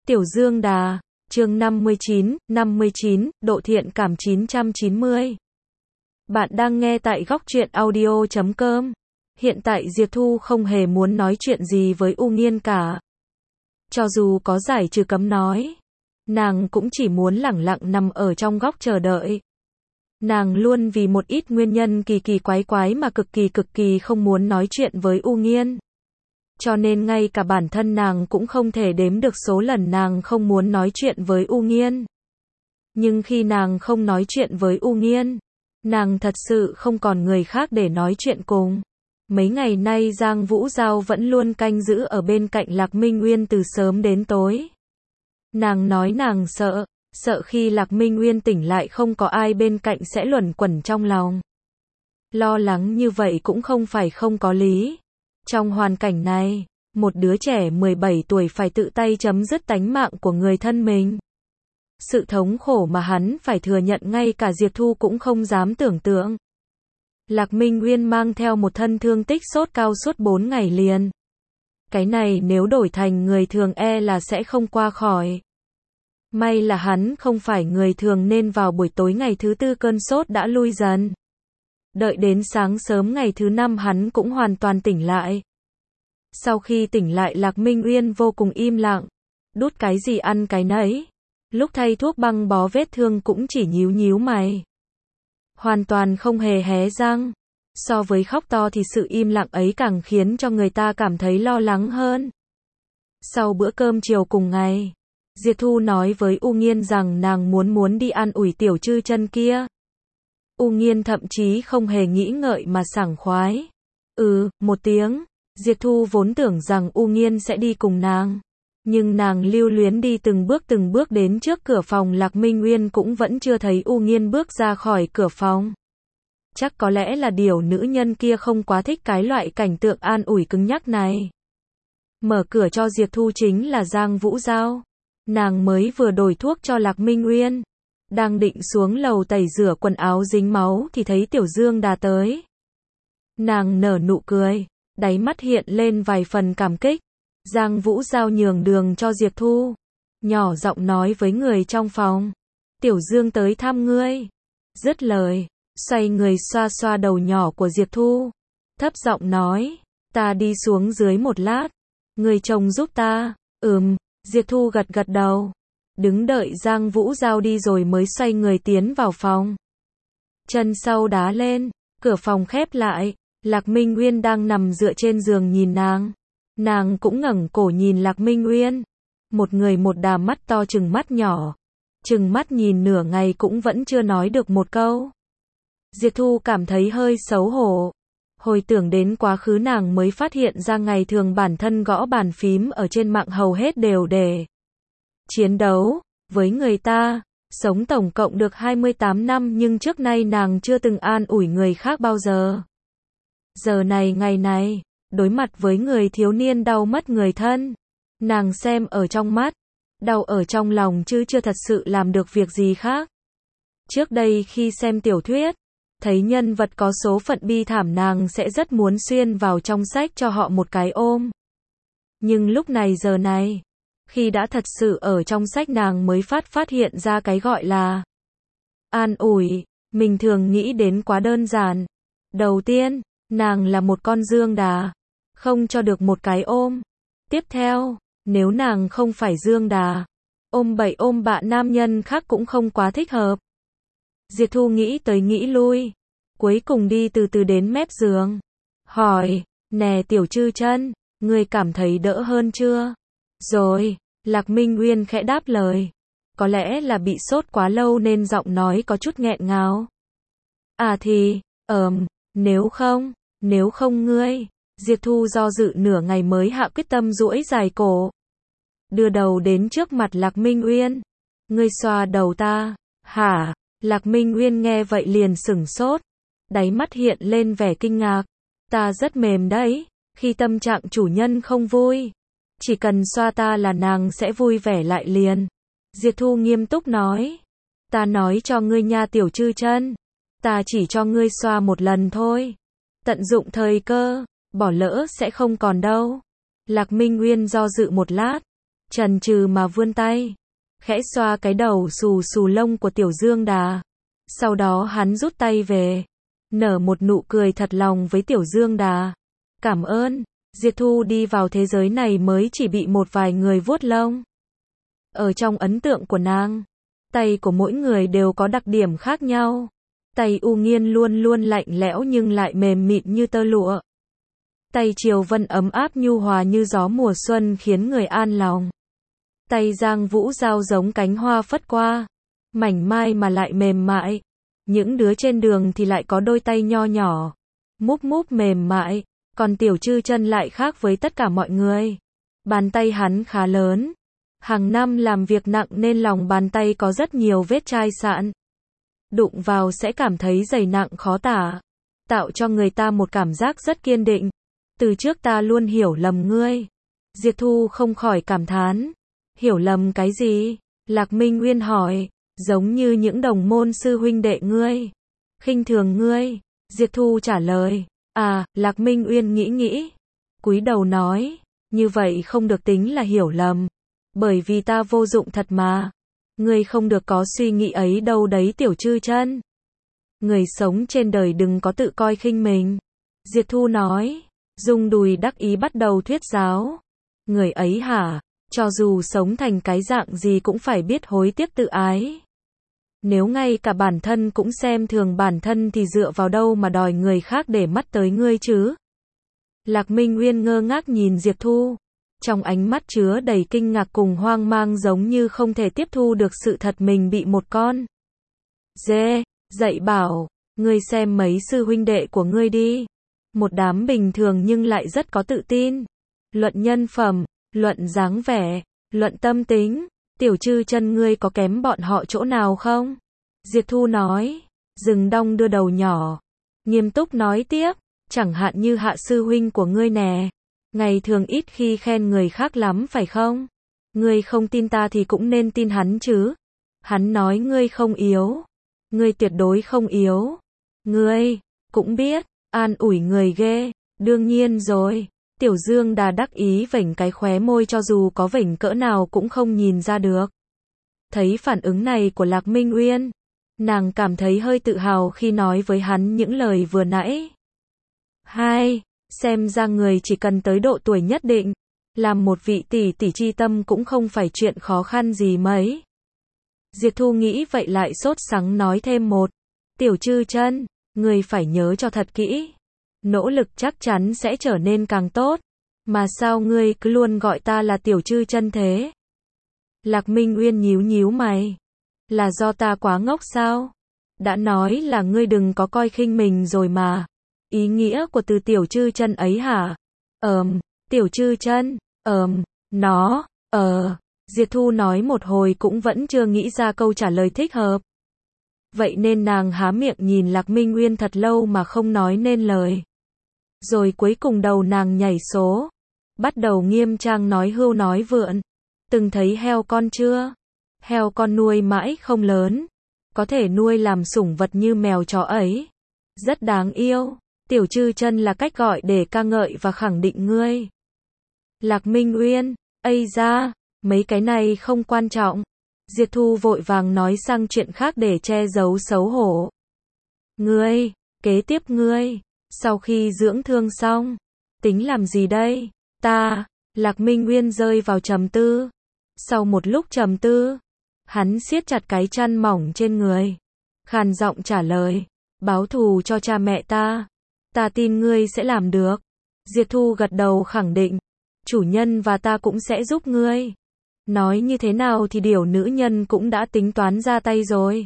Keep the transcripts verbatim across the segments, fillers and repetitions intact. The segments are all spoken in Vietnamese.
Tiểu Dương Đà, chương năm mươi chín, năm mươi chín, độ thiện cảm chín trăm chín mươi. Bạn đang nghe tại góc truyện audio chấm com. Hiện tại Diệp Thu không hề muốn nói chuyện gì với U Nghiên cả. Cho dù có giải trừ cấm nói, nàng cũng chỉ muốn lẳng lặng nằm ở trong góc chờ đợi. Nàng luôn vì một ít nguyên nhân kỳ kỳ quái quái mà cực kỳ cực kỳ không muốn nói chuyện với U Nghiên. Cho nên ngay cả bản thân nàng cũng không thể đếm được số lần nàng không muốn nói chuyện với U Nghiên. Nhưng khi nàng không nói chuyện với U Nghiên, nàng thật sự không còn người khác để nói chuyện cùng. Mấy ngày nay Giang Vũ Giao vẫn luôn canh giữ ở bên cạnh Lạc Minh Uyên từ sớm đến tối. Nàng nói nàng sợ, sợ khi Lạc Minh Uyên tỉnh lại không có ai bên cạnh sẽ luẩn quẩn trong lòng. Lo lắng như vậy cũng không phải không có lý. Trong hoàn cảnh này, một đứa trẻ mười bảy tuổi phải tự tay chấm dứt tánh mạng của người thân mình. Sự thống khổ mà hắn phải thừa nhận ngay cả Diệp Thu cũng không dám tưởng tượng. Lạc Minh Uyên mang theo một thân thương tích sốt cao suốt bốn ngày liền. Cái này nếu đổi thành người thường e là sẽ không qua khỏi. May là hắn không phải người thường nên vào buổi tối ngày thứ tư cơn sốt đã lui dần. Đợi đến sáng sớm ngày thứ năm hắn cũng hoàn toàn tỉnh lại. Sau khi tỉnh lại Lạc Minh Uyên vô cùng im lặng. Đút cái gì ăn cái nấy. Lúc thay thuốc băng bó vết thương cũng chỉ nhíu nhíu mày. Hoàn toàn không hề hé răng. So với khóc to thì sự im lặng ấy càng khiến cho người ta cảm thấy lo lắng hơn. Sau bữa cơm chiều cùng ngày, Diệp Thu nói với U Nghiên rằng nàng muốn muốn đi an ủi tiểu Trư Chân kia. U Nghiên thậm chí không hề nghĩ ngợi mà sảng khoái. Ừ, một tiếng. Diệp Thu vốn tưởng rằng U Nghiên sẽ đi cùng nàng. Nhưng nàng lưu luyến đi từng bước từng bước đến trước cửa phòng Lạc Minh Uyên cũng vẫn chưa thấy U Nghiên bước ra khỏi cửa phòng. Chắc có lẽ là điều nữ nhân kia không quá thích cái loại cảnh tượng an ủi cứng nhắc này. Mở cửa cho Diệp Thu chính là Giang Vũ Giao. Nàng mới vừa đổi thuốc cho Lạc Minh Uyên. Đang định xuống lầu tẩy rửa quần áo dính máu thì thấy Tiểu Dương Đà tới. Nàng nở nụ cười, đáy mắt hiện lên vài phần cảm kích. Giang Vũ Giao nhường đường cho Diệp Thu, nhỏ giọng nói với người trong phòng. Tiểu Dương tới thăm ngươi. Dứt lời, xoay người xoa xoa đầu nhỏ của Diệp Thu. Thấp giọng nói, ta đi xuống dưới một lát. Người chồng giúp ta. Ừm, Diệp Thu gật gật đầu. Đứng đợi Giang Vũ Giao đi rồi mới xoay người tiến vào phòng. Chân sau đá lên, cửa phòng khép lại. Lạc Minh Uyên đang nằm dựa trên giường nhìn nàng. Nàng cũng ngẩng cổ nhìn Lạc Minh Uyên. Một người một đà mắt to chừng mắt nhỏ. Chừng mắt nhìn nửa ngày cũng vẫn chưa nói được một câu. Diệp Thu cảm thấy hơi xấu hổ. Hồi tưởng đến quá khứ nàng mới phát hiện ra ngày thường bản thân gõ bàn phím ở trên mạng hầu hết đều để chiến đấu với người ta. Sống tổng cộng được hai mươi tám năm nhưng trước nay nàng chưa từng an ủi người khác bao giờ. Giờ này ngày này, đối mặt với người thiếu niên đau mất người thân, nàng xem ở trong mắt, đau ở trong lòng chứ chưa thật sự làm được việc gì khác. Trước đây khi xem tiểu thuyết, thấy nhân vật có số phận bi thảm nàng sẽ rất muốn xuyên vào trong sách cho họ một cái ôm. Nhưng lúc này giờ này, khi đã thật sự ở trong sách nàng mới phát phát hiện ra cái gọi là an ủi, mình thường nghĩ đến quá đơn giản. Đầu tiên, nàng là một con Dương Đà, không cho được một cái ôm. Tiếp theo, nếu nàng không phải Dương Đà, ôm bậy ôm bạ nam nhân khác cũng không quá thích hợp. Diệp Thu nghĩ tới nghĩ lui, cuối cùng đi từ từ đến mép giường, hỏi, nè Tiểu Trư Chân, ngươi cảm thấy đỡ hơn chưa? Rồi, Lạc Minh Uyên khẽ đáp lời, có lẽ là bị sốt quá lâu nên giọng nói có chút nghẹn ngào. À thì, ờm, nếu không, nếu không ngươi. Diệp Thu do dự nửa ngày mới hạ quyết tâm duỗi dài cổ. Đưa đầu đến trước mặt Lạc Minh Uyên. Ngươi xoa đầu ta. Hả? Lạc Minh Uyên nghe vậy liền sửng sốt. Đáy mắt hiện lên vẻ kinh ngạc. Ta rất mềm đấy. Khi tâm trạng chủ nhân không vui, chỉ cần xoa ta là nàng sẽ vui vẻ lại liền. Diệp Thu nghiêm túc nói. Ta nói cho ngươi nha Tiểu Trư Chân. Ta chỉ cho ngươi xoa một lần thôi. Tận dụng thời cơ. Bỏ lỡ sẽ không còn đâu. Lạc Minh Uyên do dự một lát, chần chừ mà vươn tay, khẽ xoa cái đầu xù xù lông của Tiểu Dương Đà. Sau đó hắn rút tay về, nở một nụ cười thật lòng với Tiểu Dương Đà. Cảm ơn. Diệp Thu đi vào thế giới này mới chỉ bị một vài người vuốt lông. Ở trong ấn tượng của nàng, tay của mỗi người đều có đặc điểm khác nhau. Tay U Nghiên luôn luôn lạnh lẽo nhưng lại mềm mịn như tơ lụa. Tay Triều Vân ấm áp nhu hòa như gió mùa xuân khiến người an lòng. Tay Giang Vũ Giao giống cánh hoa phất qua, mảnh mai mà lại mềm mại. Những đứa trên đường thì lại có đôi tay nho nhỏ, múp múp mềm mại, còn Tiểu Chư Chân lại khác với tất cả mọi người. Bàn tay hắn khá lớn, hàng năm làm việc nặng nên lòng bàn tay có rất nhiều vết chai sạn. Đụng vào sẽ cảm thấy dày nặng khó tả, tạo cho người ta một cảm giác rất kiên định. Từ trước ta luôn hiểu lầm ngươi. Diệp Thu không khỏi cảm thán. Hiểu lầm cái gì? Lạc Minh Uyên hỏi. Giống như những đồng môn sư huynh đệ ngươi, khinh thường ngươi. Diệp Thu trả lời. À, Lạc Minh Uyên nghĩ nghĩ, cúi đầu nói, như vậy không được tính là hiểu lầm, bởi vì ta vô dụng thật mà. Ngươi không được có suy nghĩ ấy đâu đấy Tiểu Chư Chân. Người sống trên đời đừng có tự coi khinh mình. Diệp Thu nói, rung đùi đắc ý bắt đầu thuyết giáo. Người ấy hả, cho dù sống thành cái dạng gì cũng phải biết hối tiếc tự ái. Nếu ngay cả bản thân cũng xem thường bản thân thì dựa vào đâu mà đòi người khác để mắt tới ngươi chứ? Lạc Minh Uyên ngơ ngác nhìn Diệp Thu, trong ánh mắt chứa đầy kinh ngạc cùng hoang mang giống như không thể tiếp thu được sự thật mình bị một con dê dạy bảo. Ngươi xem mấy sư huynh đệ của ngươi đi, một đám bình thường nhưng lại rất có tự tin. Luận nhân phẩm, luận dáng vẻ, luận tâm tính, Tiểu Chư Chân ngươi có kém bọn họ chỗ nào không? Diệp Thu nói, dừng đong đưa đầu nhỏ, nghiêm túc nói tiếp, chẳng hạn như Hạ sư huynh của ngươi nè, ngày thường ít khi khen người khác lắm phải không? Ngươi không tin ta thì cũng nên tin hắn chứ. Hắn nói ngươi không yếu, ngươi tuyệt đối không yếu. Ngươi cũng biết an ủi người ghê. Đương nhiên rồi. Tiểu Dương Đà đắc ý vểnh cái khóe môi, cho dù có vểnh cỡ nào cũng không nhìn ra được. Thấy phản ứng này của Lạc Minh Uyên, nàng cảm thấy hơi tự hào khi nói với hắn những lời vừa nãy. Hai, xem ra người chỉ cần tới độ tuổi nhất định, làm một vị tỷ tỷ chi tâm cũng không phải chuyện khó khăn gì mấy. Diệp Thu nghĩ vậy lại sốt sắng nói thêm một, Tiểu Chư Chân, người phải nhớ cho thật kỹ. Nỗ lực chắc chắn sẽ trở nên càng tốt. Mà sao ngươi cứ luôn gọi ta là Tiểu Chư Chân thế? Lạc Minh Uyên nhíu nhíu mày. Là do ta quá ngốc sao? Đã nói là ngươi đừng có coi khinh mình rồi mà. Ý nghĩa của từ Tiểu Chư Chân ấy hả? Ờm, Tiểu Chư Chân, ờm, nó, ờ. Diệp Thu nói một hồi cũng vẫn chưa nghĩ ra câu trả lời thích hợp. Vậy nên nàng há miệng nhìn Lạc Minh Uyên thật lâu mà không nói nên lời. Rồi cuối cùng đầu nàng nhảy số, bắt đầu nghiêm trang nói hưu nói vượn. Từng thấy heo con chưa? Heo con nuôi mãi không lớn, có thể nuôi làm sủng vật như mèo chó ấy. Rất đáng yêu. Tiểu Chư Chân là cách gọi để ca ngợi và khẳng định ngươi. Lạc Minh Uyên, ây da, mấy cái này không quan trọng. Diệp Thu vội vàng nói sang chuyện khác để che giấu xấu hổ. Ngươi, kế tiếp ngươi, sau khi dưỡng thương xong, tính làm gì đây? Ta, Lạc Minh Uyên rơi vào trầm tư. Sau một lúc trầm tư, hắn siết chặt cái chăn mỏng trên người, khàn giọng trả lời, báo thù cho cha mẹ ta. Ta tin ngươi sẽ làm được. Diệp Thu gật đầu khẳng định, chủ nhân và ta cũng sẽ giúp ngươi. Nói như thế nào thì điều nữ nhân cũng đã tính toán ra tay rồi.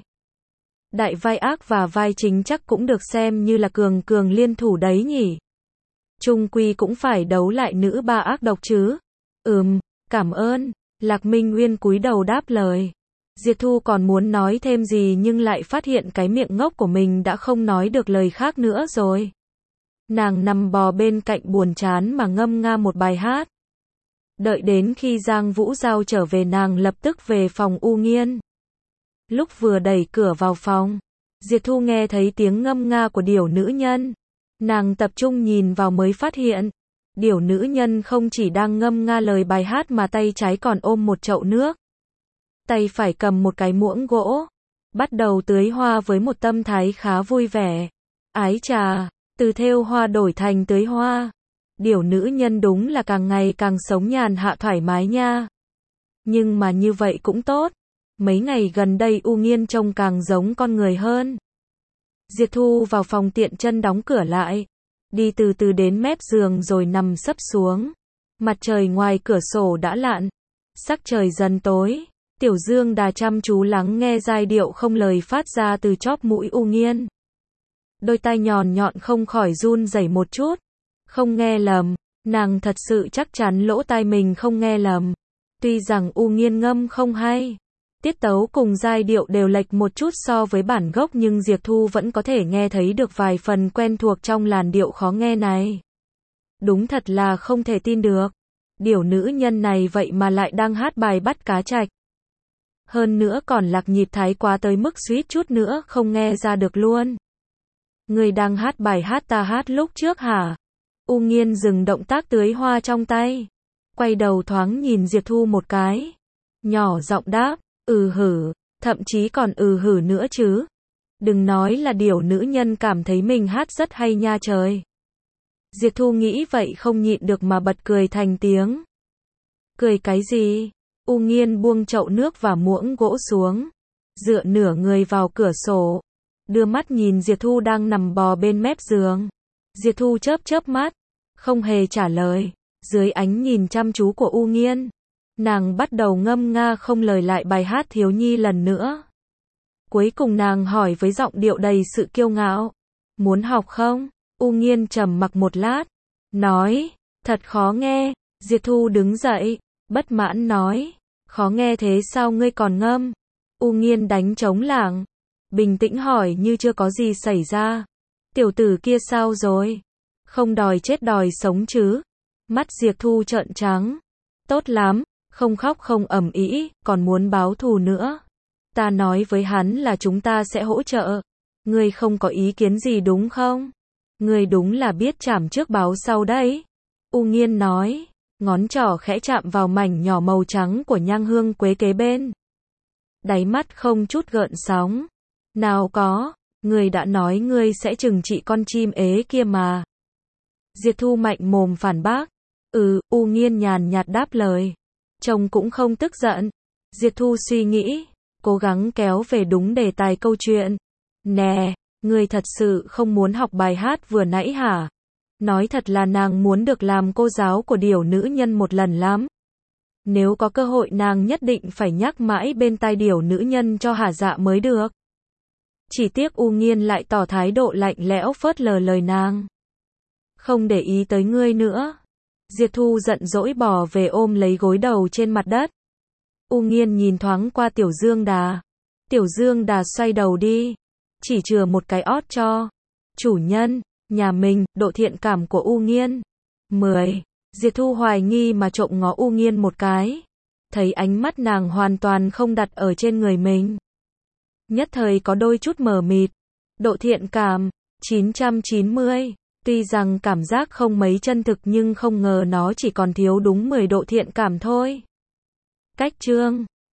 Đại vai ác và vai chính chắc cũng được xem như là cường cường liên thủ đấy nhỉ. Chung quy cũng phải đấu lại nữ ba ác độc chứ. Ừm, cảm ơn. Lạc Minh Uyên cúi đầu đáp lời. Diệp Thu còn muốn nói thêm gì nhưng lại phát hiện cái miệng ngốc của mình đã không nói được lời khác nữa rồi. Nàng nằm bò bên cạnh buồn chán mà ngâm nga một bài hát. Đợi đến khi Giang Vũ Giao trở về nàng lập tức về phòng U Nghiên. Lúc vừa đẩy cửa vào phòng, Diệp Thu nghe thấy tiếng ngâm nga của điểu nữ nhân. Nàng tập trung nhìn vào mới phát hiện, Điểu nữ nhân không chỉ đang ngâm nga lời bài hát mà tay trái còn ôm một chậu nước. Tay phải cầm một cái muỗng gỗ. Bắt đầu tưới hoa với một tâm thái khá vui vẻ. Ái chà, từ thêu hoa đổi thành tưới hoa. Điểu nữ nhân đúng là càng ngày càng sống nhàn hạ thoải mái nha. Nhưng mà như vậy cũng tốt. Mấy ngày gần đây U Nghiên trông càng giống con người hơn. Diệp Thu vào phòng tiện chân đóng cửa lại. Đi từ từ đến mép giường rồi nằm sấp xuống. Mặt trời ngoài cửa sổ đã lặn. Sắc trời dần tối. Tiểu Dương Đà chăm chú lắng nghe giai điệu không lời phát ra từ chóp mũi U Nghiên. Đôi tai nhọn nhọn không khỏi run rẩy một chút. Không nghe lầm, nàng thật sự chắc chắn lỗ tai mình không nghe lầm. Tuy rằng U Nghiên ngâm không hay, tiết tấu cùng giai điệu đều lệch một chút so với bản gốc nhưng Diệp Thu vẫn có thể nghe thấy được vài phần quen thuộc trong làn điệu khó nghe này. Đúng thật là không thể tin được. Điểu nữ nhân này vậy mà lại đang hát bài bắt cá trạch. Hơn nữa còn lạc nhịp thái quá tới mức suýt chút nữa không nghe ra được luôn. Người đang hát bài hát ta hát lúc trước hả? U Nghiên dừng động tác tưới hoa trong tay. Quay đầu thoáng nhìn Diệp Thu một cái. Nhỏ giọng đáp, ừ hử, thậm chí còn ừ hử nữa chứ. Đừng nói là điểu nữ nhân cảm thấy mình hát rất hay nha trời. Diệp Thu nghĩ vậy không nhịn được mà bật cười thành tiếng. Cười cái gì? U Nghiên buông chậu nước và muỗng gỗ xuống. Dựa nửa người vào cửa sổ. Đưa mắt nhìn Diệp Thu đang nằm bò bên mép giường. Diệp Thu chớp chớp mắt. Không hề trả lời. Dưới ánh nhìn chăm chú của U Nghiên. Nàng bắt đầu ngâm nga không lời lại bài hát thiếu nhi lần nữa. Cuối cùng nàng hỏi với giọng điệu đầy sự kiêu ngạo. Muốn học không? U Nghiên trầm mặc một lát. Nói. Thật khó nghe. Diệp Thu đứng dậy. Bất mãn nói. Khó nghe thế sao ngươi còn ngâm? U Nghiên đánh trống lảng. Bình tĩnh hỏi như chưa có gì xảy ra. Tiểu tử kia sao rồi? Không đòi chết đòi sống chứ? Mắt Diệp Thu trợn trắng. Tốt lắm, không khóc không ầm ĩ, còn muốn báo thù nữa. Ta nói với hắn là chúng ta sẽ hỗ trợ. Ngươi không có ý kiến gì đúng không? Ngươi đúng là biết chảm trước báo sau đấy. U Nghiên nói, ngón trỏ khẽ chạm vào mảnh nhỏ màu trắng của nhang hương quế kế bên. Đáy mắt không chút gợn sóng. Nào có, ngươi đã nói ngươi sẽ trừng trị con chim ế kia mà. Diệp Thu mạnh mồm phản bác. Ừ, U Nghiên nhàn nhạt đáp lời. Chồng cũng không tức giận. Diệp Thu suy nghĩ, cố gắng kéo về đúng đề tài câu chuyện. Nè, ngươi thật sự không muốn học bài hát vừa nãy hả? Nói thật là nàng muốn được làm cô giáo của điểu nữ nhân một lần lắm. Nếu có cơ hội nàng nhất định phải nhắc mãi bên tai điểu nữ nhân cho hả dạ mới được. Chỉ tiếc U Nghiên lại tỏ thái độ lạnh lẽo phớt lờ lời nàng. Không để ý tới ngươi nữa. Diệp Thu giận dỗi bò về ôm lấy gối đầu trên mặt đất. U Nghiên nhìn thoáng qua Tiểu Dương Đà. Tiểu Dương Đà xoay đầu đi. Chỉ chừa một cái ót cho. Chủ nhân, nhà mình, độ thiện cảm của U Nghiên. mười. Diệp Thu hoài nghi mà trộm ngó U Nghiên một cái. Thấy ánh mắt nàng hoàn toàn không đặt ở trên người mình. Nhất thời có đôi chút mờ mịt. Độ thiện cảm, chín trăm chín mươi. Tuy rằng cảm giác không mấy chân thực nhưng không ngờ nó chỉ còn thiếu đúng mười độ thiện cảm thôi. Cách chương